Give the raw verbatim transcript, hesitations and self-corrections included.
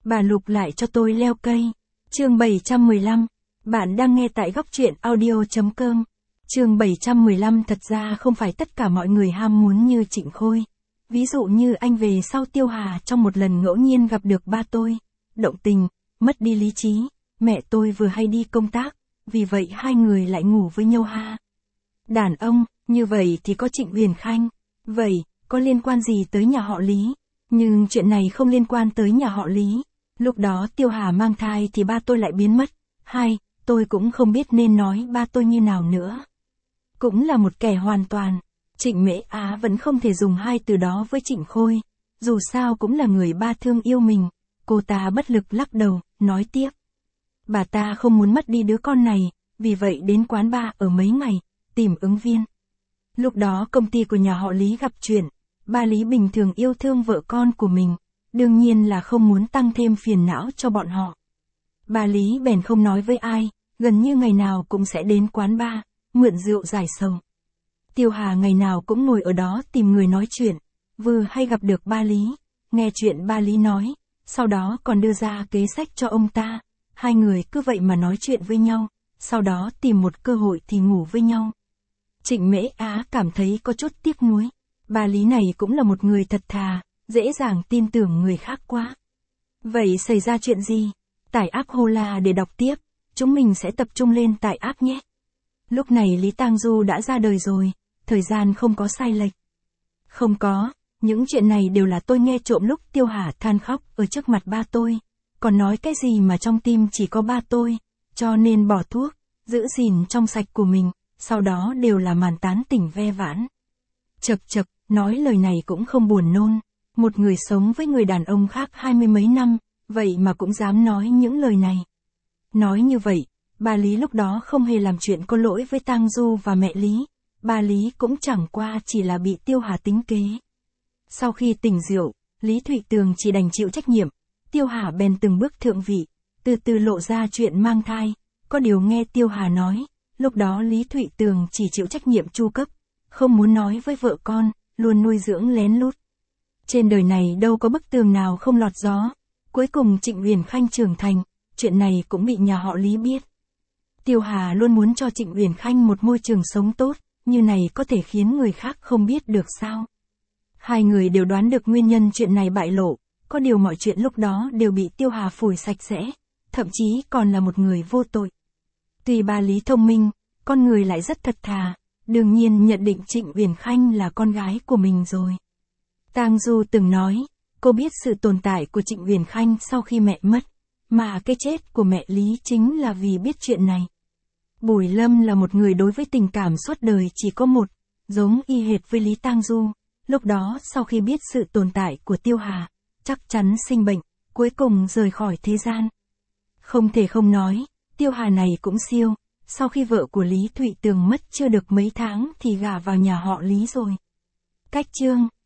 Bà Lục lại cho tôi leo cây. Chương bảy trăm mười lăm. Bạn đang nghe tại góc truyện audio.com. Chương bảy trăm mười lăm. Thật ra không phải tất cả mọi người ham muốn như Trịnh Khôi. Ví dụ như anh về sau Tiêu Hà trong một lần ngẫu nhiên gặp được ba tôi. Động tình, mất đi lý trí, mẹ tôi vừa hay đi công tác, vì vậy hai người lại ngủ với nhau ha. Đàn ông, như vậy thì có Trịnh Huyền Khanh. Vậy, có liên quan gì tới nhà họ Lý? Nhưng chuyện này không liên quan tới nhà họ Lý. Lúc đó Tiêu Hà mang thai thì ba tôi lại biến mất. Hai, tôi cũng không biết nên nói ba tôi như nào nữa. Cũng là một kẻ hoàn toàn. Trịnh Mễ Á vẫn không thể dùng hai từ đó với Trịnh Khôi. Dù sao cũng là người ba thương yêu mình. Cô ta bất lực lắc đầu, nói tiếp. Bà ta không muốn mất đi đứa con này, vì vậy đến quán bar ở mấy ngày, tìm ứng viên. Lúc đó công ty của nhà họ Lý gặp chuyện. Ba Lý bình thường yêu thương vợ con của mình, đương nhiên là không muốn tăng thêm phiền não cho bọn họ. Ba Lý bèn không nói với ai, gần như ngày nào cũng sẽ đến quán bar, mượn rượu giải sầu. Tiêu Hà ngày nào cũng ngồi ở đó tìm người nói chuyện, vừa hay gặp được ba Lý, nghe chuyện ba Lý nói, sau đó còn đưa ra kế sách cho ông ta. Hai người cứ vậy mà nói chuyện với nhau, sau đó tìm một cơ hội thì ngủ với nhau. Trịnh Mễ Á cảm thấy có chút tiếc nuối. Bà Lý này cũng là một người thật thà, dễ dàng tin tưởng người khác quá. Vậy xảy ra chuyện gì? Tải app Hola để đọc tiếp, chúng mình sẽ tập trung lên tải app nhé. Lúc này Lý Tang Du đã ra đời rồi, thời gian không có sai lệch. Không có, những chuyện này đều là tôi nghe trộm lúc Tiêu Hà than khóc ở trước mặt ba tôi. Còn nói cái gì mà trong tim chỉ có ba tôi, cho nên bỏ thuốc, giữ gìn trong sạch của mình, sau đó đều là màn tán tỉnh ve vãn. Chật chật, nói lời này cũng không buồn nôn. Một người sống với người đàn ông khác hai mươi mấy năm, vậy mà cũng dám nói những lời này. Nói như vậy, bà Lý lúc đó không hề làm chuyện có lỗi với Tang Du và mẹ Lý. Bà Lý cũng chẳng qua chỉ là bị Tiêu Hà tính kế. Sau khi tỉnh rượu, Lý Thụy Tường chỉ đành chịu trách nhiệm. Tiêu Hà bèn từng bước thượng vị, từ từ lộ ra chuyện mang thai. Có điều nghe Tiêu Hà nói, lúc đó Lý Thụy Tường chỉ chịu trách nhiệm chu cấp, không muốn nói với vợ con, luôn nuôi dưỡng lén lút. Trên đời này đâu có bức tường nào không lọt gió. Cuối cùng Trịnh Huyền Khanh trưởng thành, chuyện này cũng bị nhà họ Lý biết. Tiêu Hà luôn muốn cho Trịnh Huyền Khanh một môi trường sống tốt, như này có thể khiến người khác không biết được sao. Hai người đều đoán được nguyên nhân chuyện này bại lộ, có điều mọi chuyện lúc đó đều bị Tiêu Hà phủi sạch sẽ, thậm chí còn là một người vô tội. Tuy ba Lý thông minh, con người lại rất thật thà, đương nhiên nhận định Trịnh Huyền Khanh là con gái của mình rồi. Tang Du từng nói, cô biết sự tồn tại của Trịnh Huyền Khanh sau khi mẹ mất, mà cái chết của mẹ Lý chính là vì biết chuyện này. Bùi Lâm là một người đối với tình cảm suốt đời chỉ có một, giống y hệt với Lý Tang Du, lúc đó sau khi biết sự tồn tại của Tiêu Hà, chắc chắn sinh bệnh, cuối cùng rời khỏi thế gian. Không thể không nói, Tiêu Hà này cũng siêu, sau khi vợ của Lý Thụy Tường mất chưa được mấy tháng thì gả vào nhà họ Lý rồi. Cách chương